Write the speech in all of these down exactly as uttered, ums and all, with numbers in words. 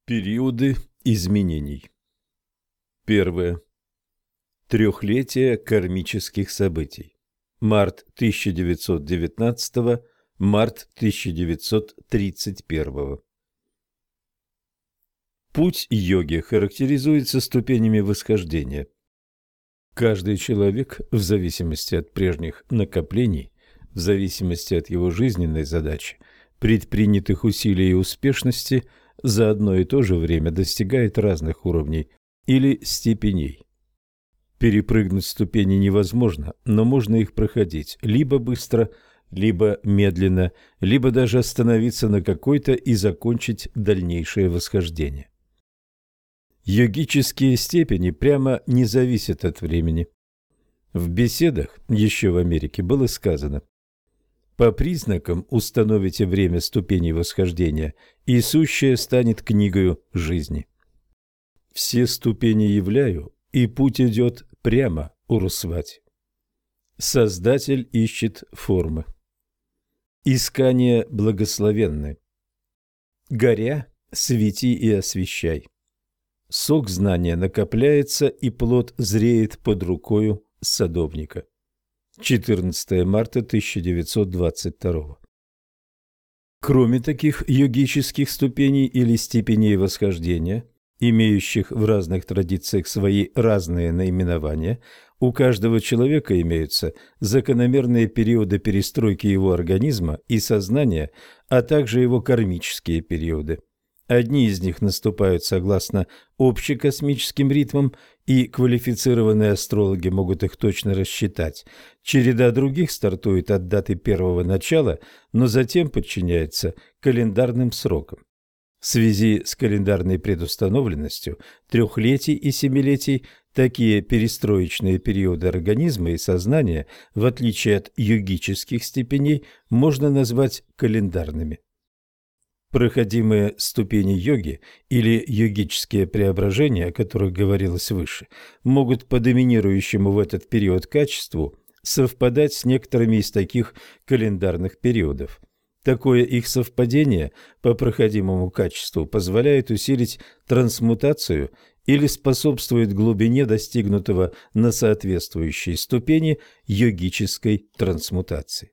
Периоды изменений. Первое. Трехлетие кармических событий. Март тысяча девятьсот девятнадцатого, март тысяча девятьсот тридцать первого. Путь йоги характеризуется ступенями восхождения. Каждый человек, в зависимости от прежних накоплений, в зависимости от его жизненной задачи, предпринятых усилий и успешности, за одно и то же время достигает разных уровней или степеней. Перепрыгнуть ступени невозможно, но можно их проходить либо быстро, либо медленно, либо даже остановиться на какой-то и закончить дальнейшее восхождение. Йогические степени прямо не зависят от времени. В беседах еще в Америке было сказано: по признакам установите время ступеней восхождения, и сущее станет книгою жизни. Все ступени являю, и путь идет прямо, Урусвати. Создатель ищет формы. Искание благословенны. Горя, свети и освещай. Сок знания накопляется, и плод зреет под рукою садовника. четырнадцатое марта тысяча девятьсот двадцать второго. Кроме таких йогических ступеней или степеней восхождения, имеющих в разных традициях свои разные наименования, у каждого человека имеются закономерные периоды перестройки его организма и сознания, а также его кармические периоды. Одни из них наступают согласно общекосмическим ритмам, и квалифицированные астрологи могут их точно рассчитать. Череда других стартует от даты первого начала, но затем подчиняется календарным срокам. В связи с календарной предустановленностью трехлетий и семилетий такие перестроечные периоды организма и сознания, в отличие от йогических степеней, можно назвать календарными. Проходимые ступени йоги или йогические преображения, о которых говорилось выше, могут по доминирующему в этот период качеству совпадать с некоторыми из таких календарных периодов. Такое их совпадение по проходимому качеству позволяет усилить трансмутацию или способствует глубине достигнутого на соответствующей ступени йогической трансмутации.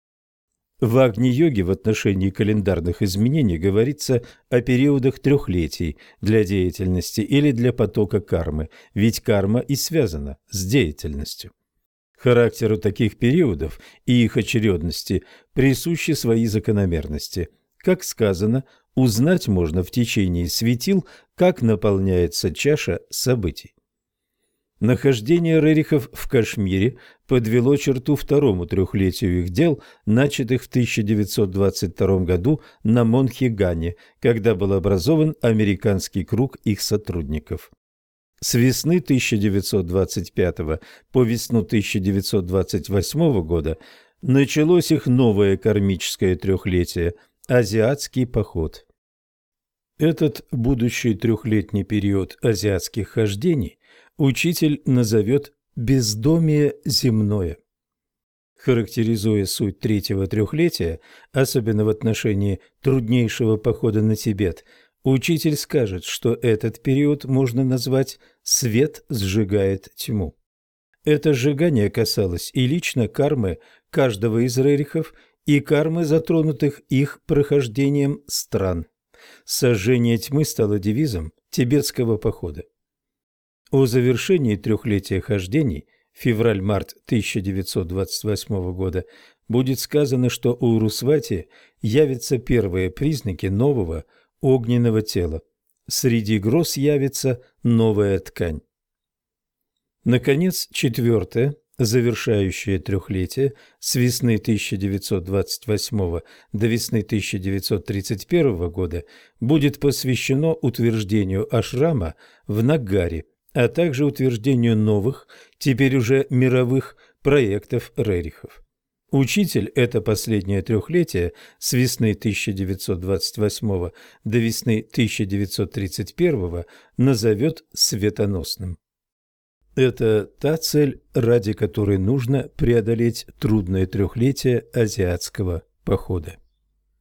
В Агни-йоге в отношении календарных изменений говорится о периодах трехлетий для деятельности или для потока кармы, ведь карма и связана с деятельностью. Характеру таких периодов и их очередности присущи свои закономерности. Как сказано, узнать можно в течение светил, как наполняется чаша событий. Нахождение рерихов в Кашмире подвело черту второму трехлетию их дел, начатых в тысяча девятьсот двадцать втором году на Монхегане, когда был образован американский круг их сотрудников. С весны тысяча девятьсот двадцать пятого по весну тысяча девятьсот двадцать восьмого года началось их новое кармическое трехлетие – азиатский поход. Этот будущий трехлетний период азиатских хождений учитель назовет «бездомие земное». Характеризуя суть третьего трехлетия, особенно в отношении труднейшего похода на Тибет, учитель скажет, что этот период можно назвать «свет сжигает тьму». Это сжигание касалось и лично кармы каждого из рерихов, и кармы, затронутых их прохождением стран. Сожжение тьмы стало девизом тибетского похода. О завершении трехлетия хождений, февраль-март тысяча девятьсот двадцать восьмого года, будет сказано, что у Урусвати явятся первые признаки нового огненного тела. Среди гроз явится новая ткань. Наконец, четвертое, завершающее трехлетие, с весны тысяча девятьсот двадцать восьмого до весны тысяча девятьсот тридцать первого года, будет посвящено утверждению ашрама в Нагаре, а также утверждению новых, теперь уже мировых, проектов рерихов. Учитель это последнее трехлетие с весны тысяча девятьсот двадцать восьмого до весны тысяча девятьсот тридцать первого назовет светоносным. Это та цель, ради которой нужно преодолеть трудное трехлетие азиатского похода.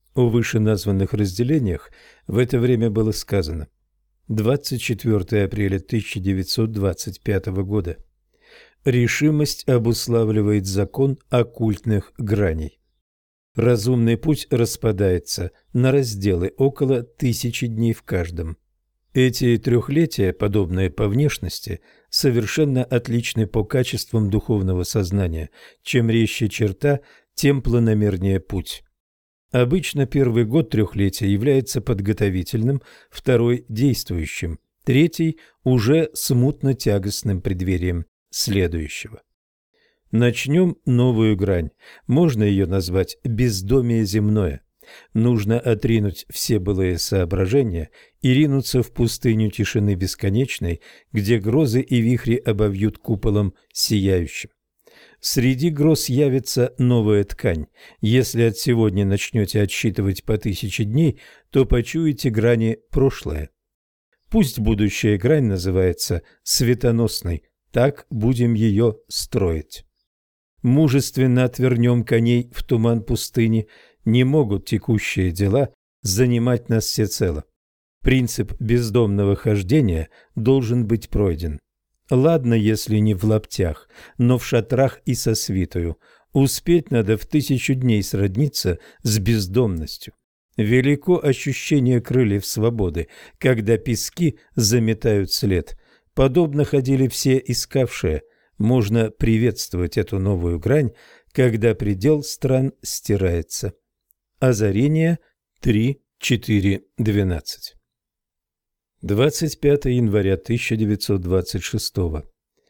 О вышеназванных разделениях в это время было сказано. двадцать четвёртого апреля тысяча девятьсот двадцать пятого года. Решимость обуславливает закон оккультных граней. Разумный путь распадается на разделы около тысячи дней в каждом. Эти трехлетия, подобные по внешности, совершенно отличны по качествам духовного сознания. Чем резче черта, тем планомернее путь. Обычно первый год трехлетия является подготовительным, второй – действующим, третий – уже смутно-тягостным преддверием следующего. Начнем новую грань. Можно ее назвать «бездомие земное». Нужно отринуть все былые соображения и ринуться в пустыню тишины бесконечной, где грозы и вихри обовьют куполом сияющим. Среди гроз явится новая ткань. Если от сегодня начнете отсчитывать по тысяче дней, то почуете грани прошлое. Пусть будущая грань называется светоносной, так будем ее строить. Мужественно отвернем коней в туман пустыни, не могут текущие дела занимать нас всецело. Принцип бездомного хождения должен быть пройден. Ладно, если не в лаптях, но в шатрах и со свитою. Успеть надо в тысячу дней сродниться с бездомностью. Велико ощущение крыльев свободы, когда пески заметают след. Подобно ходили все искавшие. Можно приветствовать эту новую грань, когда предел стран стирается. Озарение три, четыре, двенадцать. двадцать пятого января тысяча девятьсот двадцать шестого.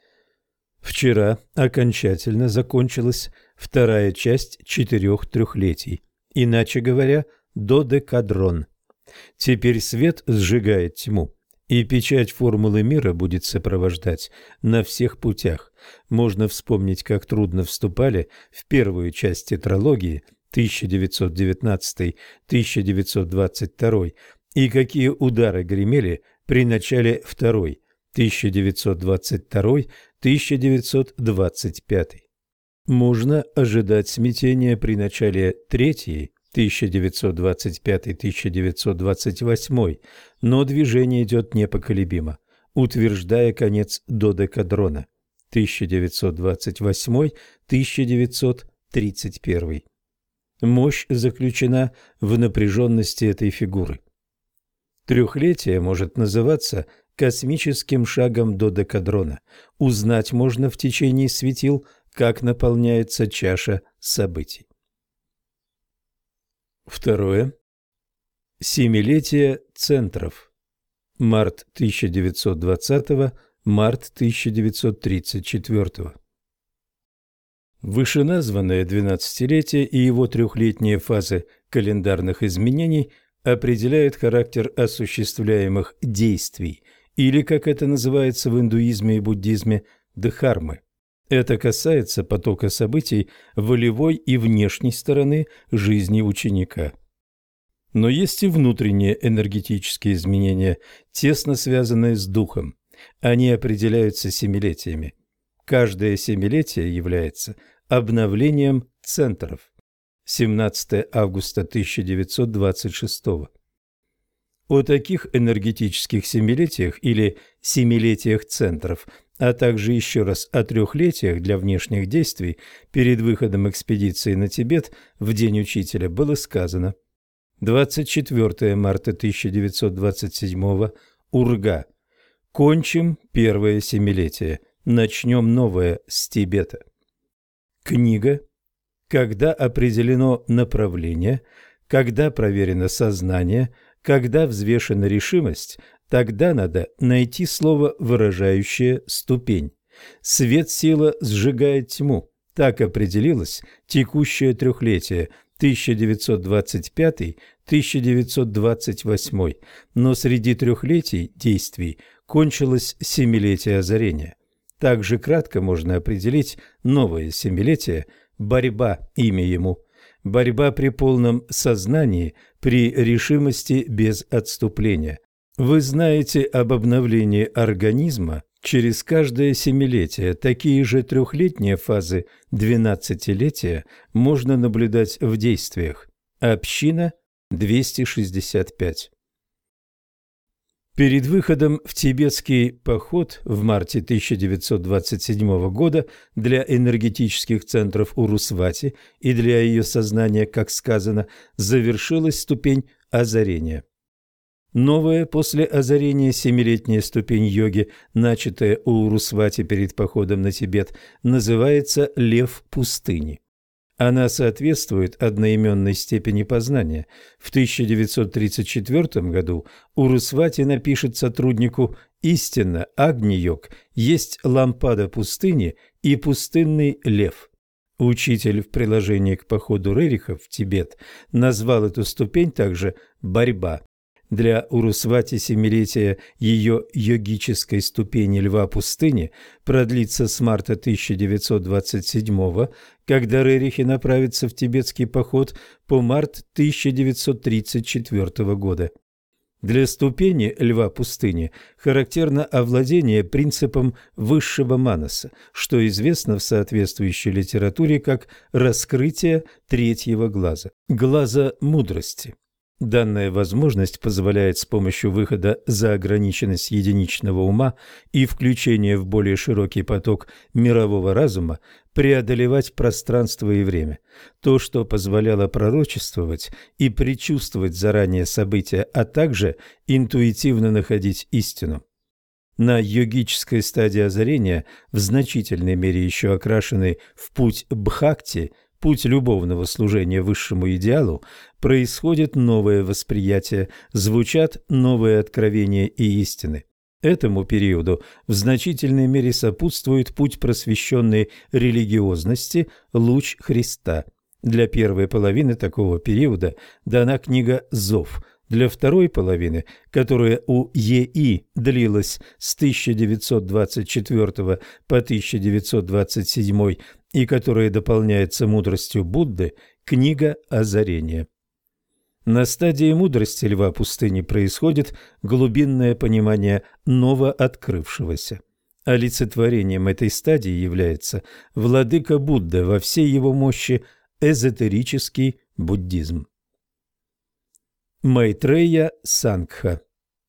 Вчера окончательно закончилась вторая часть четырех трехлетий, иначе говоря, додекадрон. Теперь свет сжигает тьму, и печать формулы мира будет сопровождать на всех путях. Можно вспомнить, как трудно вступали в первую часть тетралогии тысяча девятьсот девятнадцатый — тысяча девятьсот двадцать второй и какие удары гремели при начале второй тысяча девятьсот двадцать второй — тысяча девятьсот двадцать пятый. Можно ожидать смятения при начале третьей тысяча девятьсот двадцать пятый — тысяча девятьсот двадцать восьмой, но движение идет непоколебимо, утверждая конец додекадрона тысяча девятьсот двадцать восьмой — тысяча девятьсот тридцать первый. Мощь заключена в напряженности этой фигуры. Трехлетие может называться космическим шагом додекадрона. Узнать можно в течение светил, как наполняется чаша событий. Второе. Семилетие центров. Март тысяча девятьсот двадцатого, март тысяча девятьсот тридцать четвёртого. Вышеназванное двенадцатилетие и его трехлетние фазы календарных изменений определяют характер осуществляемых действий, или, как это называется в индуизме и буддизме, дхармы. Это касается потока событий волевой и внешней стороны жизни ученика. Но есть и внутренние энергетические изменения, тесно связанные с духом. Они определяются семилетиями. Каждое семилетие является обновлением центров. семнадцатого августа тысяча девятьсот двадцать шестого. О таких энергетических семилетиях или семилетиях центров, а также еще раз о трехлетиях для внешних действий перед выходом экспедиции на Тибет в День Учителя было сказано. двадцать четвёртого марта тысяча девятьсот двадцать седьмого. Урга. Кончим первое семилетие. Начнем новое с Тибета. Книга. Когда определено направление, когда проверено сознание, когда взвешена решимость, тогда надо найти слово, выражающее ступень. Свет-сила сжигает тьму. Так определилось текущее трехлетие тысяча девятьсот двадцать пятый — тысяча девятьсот двадцать восьмой, но среди трехлетий действий кончилось семилетие озарения. Также кратко можно определить новое семилетие – борьба, имя ему. Борьба при полном сознании, при решимости без отступления. Вы знаете об обновлении организма через каждое семилетие. Такие же трехлетние фазы двенадцатилетия можно наблюдать в действиях. Община двести шестьдесят пять. Перед выходом в тибетский поход в марте тысяча девятьсот двадцать седьмого года для энергетических центров Урусвати и для ее сознания, как сказано, завершилась ступень озарения. Новая после озарения семилетняя ступень йоги, начатая у Урусвати перед походом на Тибет, называется «Лев пустыни». Она соответствует одноименной степени познания. В тысяча девятьсот тридцать четвёртом году Урусвати напишет сотруднику: «Истинно, Агни-йог есть лампада пустыни и пустынный лев». Учитель в приложении к походу Рерихов в Тибет назвал эту ступень также «борьба». Для Урусвати семилетие ее йогической ступени льва пустыни продлится с марта тысяча девятьсот двадцать седьмого, когда Рерихи направятся в тибетский поход, по март тысяча девятьсот тридцать четвёртого года. Для ступени льва пустыни характерно овладение принципом высшего манаса, что известно в соответствующей литературе как раскрытие третьего глаза, глаза мудрости. Данная возможность позволяет с помощью выхода за ограниченность единичного ума и включения в более широкий поток мирового разума преодолевать пространство и время. То, что позволяло пророчествовать и предчувствовать заранее события, а также интуитивно находить истину. На йогической стадии озарения, в значительной мере еще окрашенной в путь бхакти, путь любовного служения высшему идеалу, происходит новое восприятие, звучат новые откровения и истины. Этому периоду в значительной мере сопутствует путь просвещенной религиозности, луч Христа. Для первой половины такого периода дана книга «Зов». Для второй половины, которая у Е.И. длилась с тысяча девятьсот двадцать четвёртого по тысяча девятьсот двадцать седьмой и которая дополняется мудростью Будды, книга озарения. На стадии мудрости льва пустыни происходит глубинное понимание новооткрывшегося. Олицетворением этой стадии является владыка Будда во всей его мощи, эзотерический буддизм. Майтрея Сангха.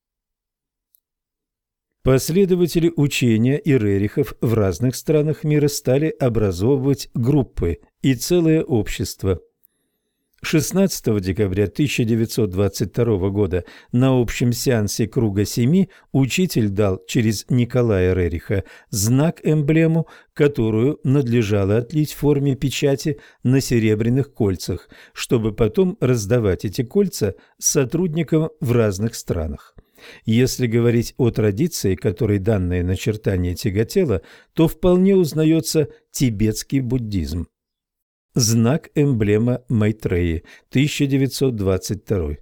Последователи учения и рерихов в разных странах мира стали образовывать группы и целое общество. шестнадцатого декабря тысяча девятьсот двадцать второго года на общем сеансе Круга Семи учитель дал через Николая Рериха знак-эмблему, которую надлежало отлить в форме печати на серебряных кольцах, чтобы потом раздавать эти кольца сотрудникам в разных странах. Если говорить о традиции, которой данное начертание тяготело, то вполне узнается тибетский буддизм. Знак-эмблема Майтреи, тысяча девятьсот двадцать второй.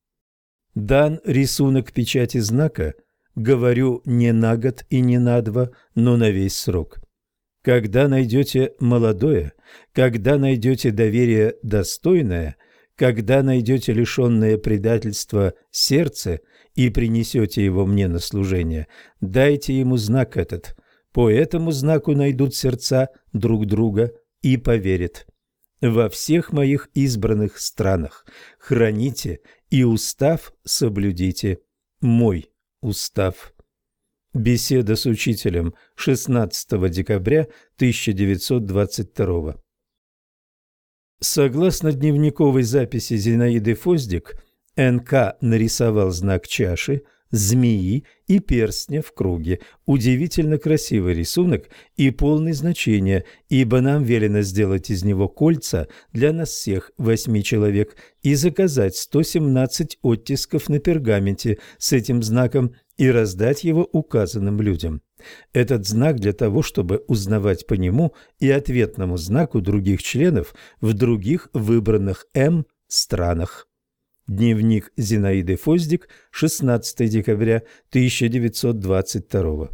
Дан рисунок печати знака, говорю не на год и не на два, но на весь срок. Когда найдете молодое, когда найдете доверие достойное, когда найдете лишенное предательства сердце и принесете его мне на служение, дайте ему знак этот. По этому знаку найдут сердца друг друга и поверят. Во всех моих избранных странах храните и устав соблюдите, мой устав. Беседа с учителем шестнадцатого декабря тысяча девятьсот двадцать второго. Согласно дневниковой записи Зинаиды Фоздик, Эн Ка нарисовал знак чаши, змеи и перстня в круге. Удивительно красивый рисунок и полный значения, ибо нам велено сделать из него кольца для нас всех, восьми человек, и заказать сто семнадцать оттисков на пергаменте с этим знаком и раздать его указанным людям. Этот знак для того, чтобы узнавать по нему и ответному знаку других членов в других выбранных М странах. Дневник Зинаиды Фоздик, шестнадцатого декабря тысяча девятьсот двадцать второго.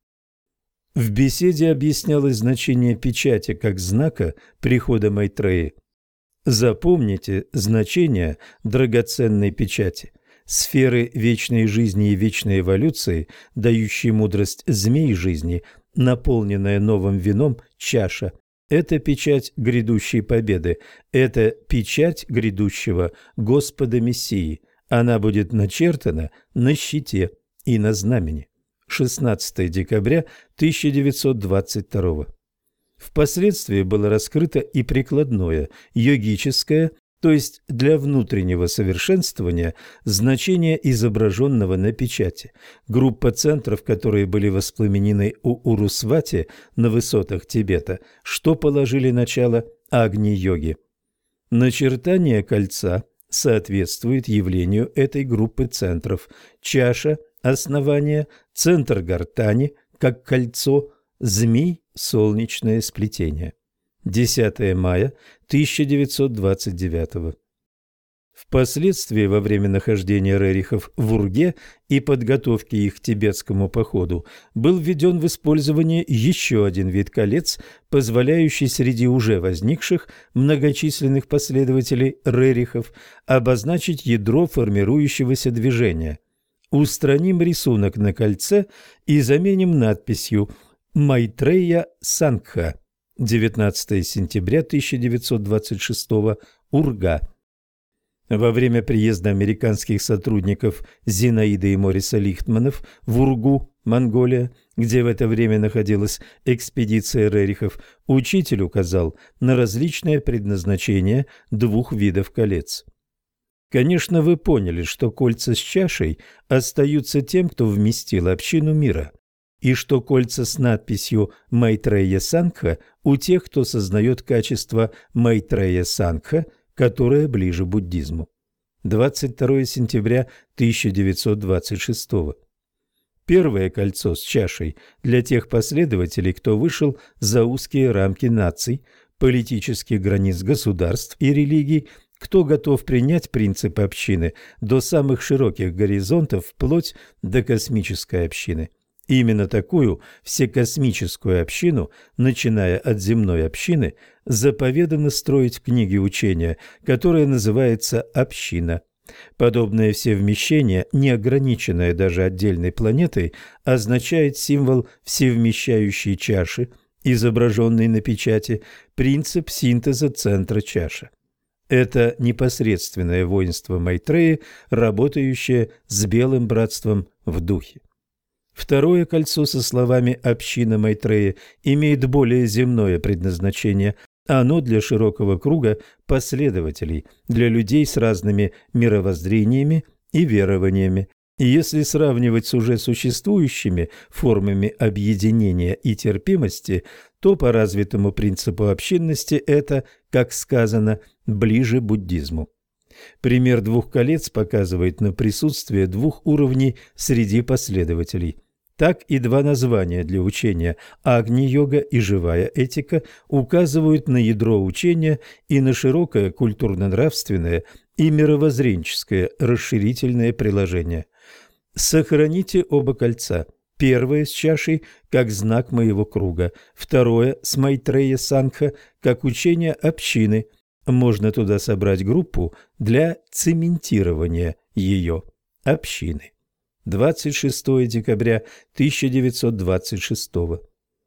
В беседе объяснялось значение печати как знака прихода Майтреи. Запомните значение драгоценной печати. Сферы вечной жизни и вечной эволюции, дающие мудрость змей жизни, наполненная новым вином чаша, Это печать грядущей победы, это печать грядущего Господа Мессии. Она будет начертана на щите и на знамени. шестнадцатое декабря тысяча девятьсот двадцать второго. Впоследствии было раскрыто и прикладное, йогическое, то есть для внутреннего совершенствования, значение изображенного на печати. Группа центров, которые были воспламенены у Урусвати на высотах Тибета, что положили начало Агни-йоги. Начертание кольца соответствует явлению этой группы центров. Чаша – основание, центр гортани, как кольцо, змей – солнечное сплетение. десятое мая тысяча девятьсот двадцать девятого. Впоследствии, во время нахождения рерихов в Урге и подготовки их к тибетскому походу, был введен в использование еще один вид колец, позволяющий среди уже возникших многочисленных последователей рерихов обозначить ядро формирующегося движения. Устраним рисунок на кольце и заменим надписью «Майтрея Сангха». девятнадцатое сентября тысяча девятьсот двадцать шестого. Урга. Во время приезда американских сотрудников Зинаиды и Мориса Лихтманов в Ургу, Монголия, где в это время находилась экспедиция рерихов, учитель указал на различное предназначение двух видов колец. Конечно, вы поняли, что кольца с чашей остаются тем, кто вместил общину мира, и что кольца с надписью «Майтрея Сангха» у тех, кто сознает качество Майтрея Сангха, которое ближе буддизму. двадцать второе сентября тысяча девятьсот двадцать шестого. Первое кольцо с чашей для тех последователей, кто вышел за узкие рамки наций, политических границ государств и религий, кто готов принять принципы общины до самых широких горизонтов, вплоть до космической общины. Именно такую всекосмическую общину, начиная от земной общины, заповедано строить в книге учения, которая называется «Община». Подобное всевмещение, не ограниченное даже отдельной планетой, означает символ всевмещающей чаши, изображенный на печати, принцип синтеза центра чаши. Это непосредственное воинство Майтреи, работающее с Белым Братством в духе. Второе кольцо со словами «Община Майтреи» имеет более земное предназначение. Оно для широкого круга последователей, для людей с разными мировоззрениями и верованиями. И если сравнивать с уже существующими формами объединения и терпимости, то по развитому принципу общинности это, как сказано, ближе буддизму. Пример двух колец показывает на присутствие двух уровней среди последователей. Так и два названия для учения Агни-йога и живая этика указывают на ядро учения и на широкое культурно-нравственное и мировоззренческое расширительное приложение. Сохраните оба кольца. Первое с чашей как знак моего круга, второе с Майтрея Сангха как учение общины. Можно туда собрать группу для цементирования ее общины. двадцать шестое декабря тысяча девятьсот двадцать шестого.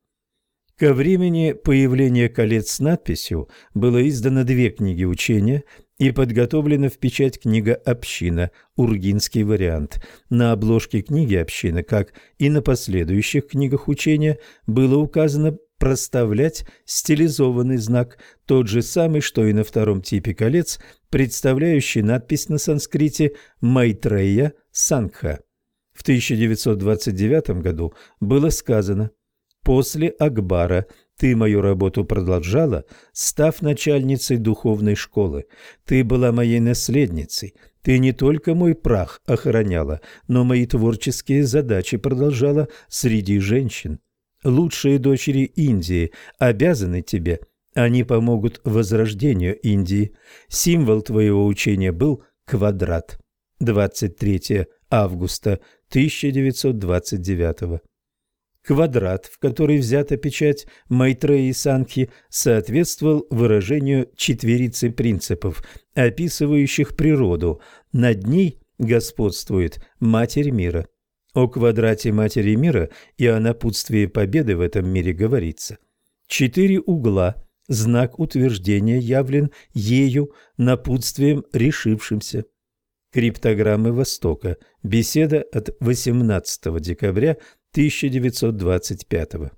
Ко времени появления колец с надписью было издано две книги учения и подготовлена в печать книга «Община», ургинский вариант. На обложке книги «Община», как и на последующих книгах учения, было указано проставлять стилизованный знак, тот же самый, что и на втором типе колец, представляющий надпись на санскрите «Майтрея Сангха». В тысяча девятьсот двадцать девятом году было сказано: «После Акбара ты мою работу продолжала, став начальницей духовной школы. Ты была моей наследницей. Ты не только мой прах охраняла, но мои творческие задачи продолжала среди женщин. Лучшие дочери Индии обязаны тебе. Они помогут возрождению Индии. Символ твоего учения был квадрат». двадцать третьего августа тысяча девятьсот двадцать девятого. Квадрат, в который взята печать Майтреи Сангхи, соответствовал выражению четверицы принципов, описывающих природу. Над ней господствует Матерь мира. О квадрате Матери мира и о напутствии победы в этом мире говорится: четыре угла Знак утверждения явлен ею напутствием решившимся. Криптограммы Востока. Беседа от восемнадцатого декабря тысяча девятьсот двадцать пятого.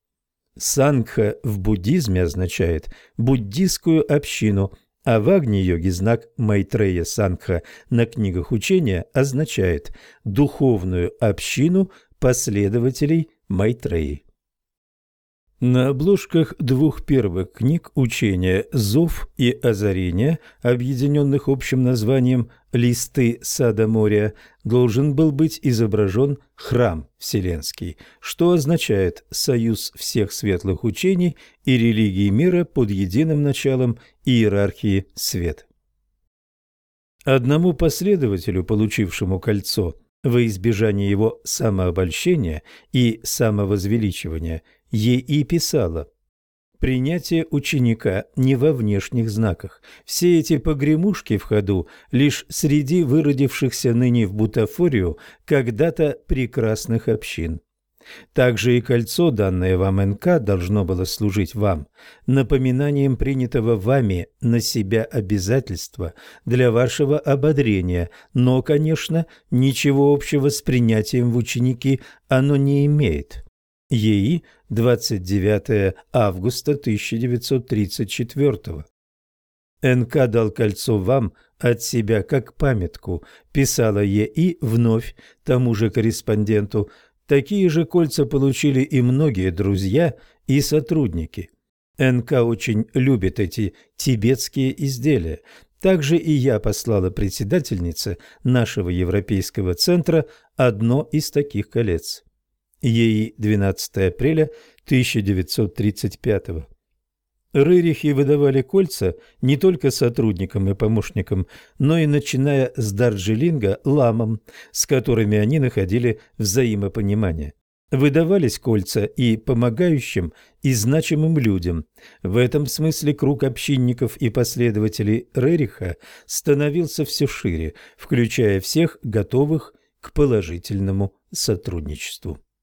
Сангха в буддизме означает буддистскую общину, а в Агни-йоге знак Майтрея Сангха на книгах учения означает духовную общину последователей Майтреи. На обложках двух первых книг учения «Зов» и «Озарение», объединенных общим названием «Листы сада моря», должен был быть изображен храм Вселенский, что означает союз всех светлых учений и религий мира под единым началом иерархии света. Одному последователю, получившему кольцо, во избежание его самообольщения и самовозвеличивания, Е.И. писала: «Принятие ученика не во внешних знаках. Все эти погремушки в ходу лишь среди выродившихся ныне в бутафорию когда-то прекрасных общин. Также и кольцо, данное вам эн ка, должно было служить вам напоминанием принятого вами на себя обязательства для вашего ободрения, но, конечно, ничего общего с принятием в ученики оно не имеет». Е.И. двадцать девятого августа тысяча девятьсот тридцать четвёртого. эн ка дал кольцо вам от себя как памятку, писала Е.И. вновь тому же корреспонденту. Такие же кольца получили и многие друзья и сотрудники. эн ка очень любит эти тибетские изделия. Также и я послала председательнице нашего европейского центра одно из таких колец. Е.И. двенадцатого апреля тысяча девятьсот тридцать пятого. Рерихи выдавали кольца не только сотрудникам и помощникам, но и, начиная с Дарджилинга, ламам, с которыми они находили взаимопонимание. Выдавались кольца и помогающим, и значимым людям. В этом смысле круг общинников и последователей Рериха становился все шире, включая всех готовых к положительному сотрудничеству.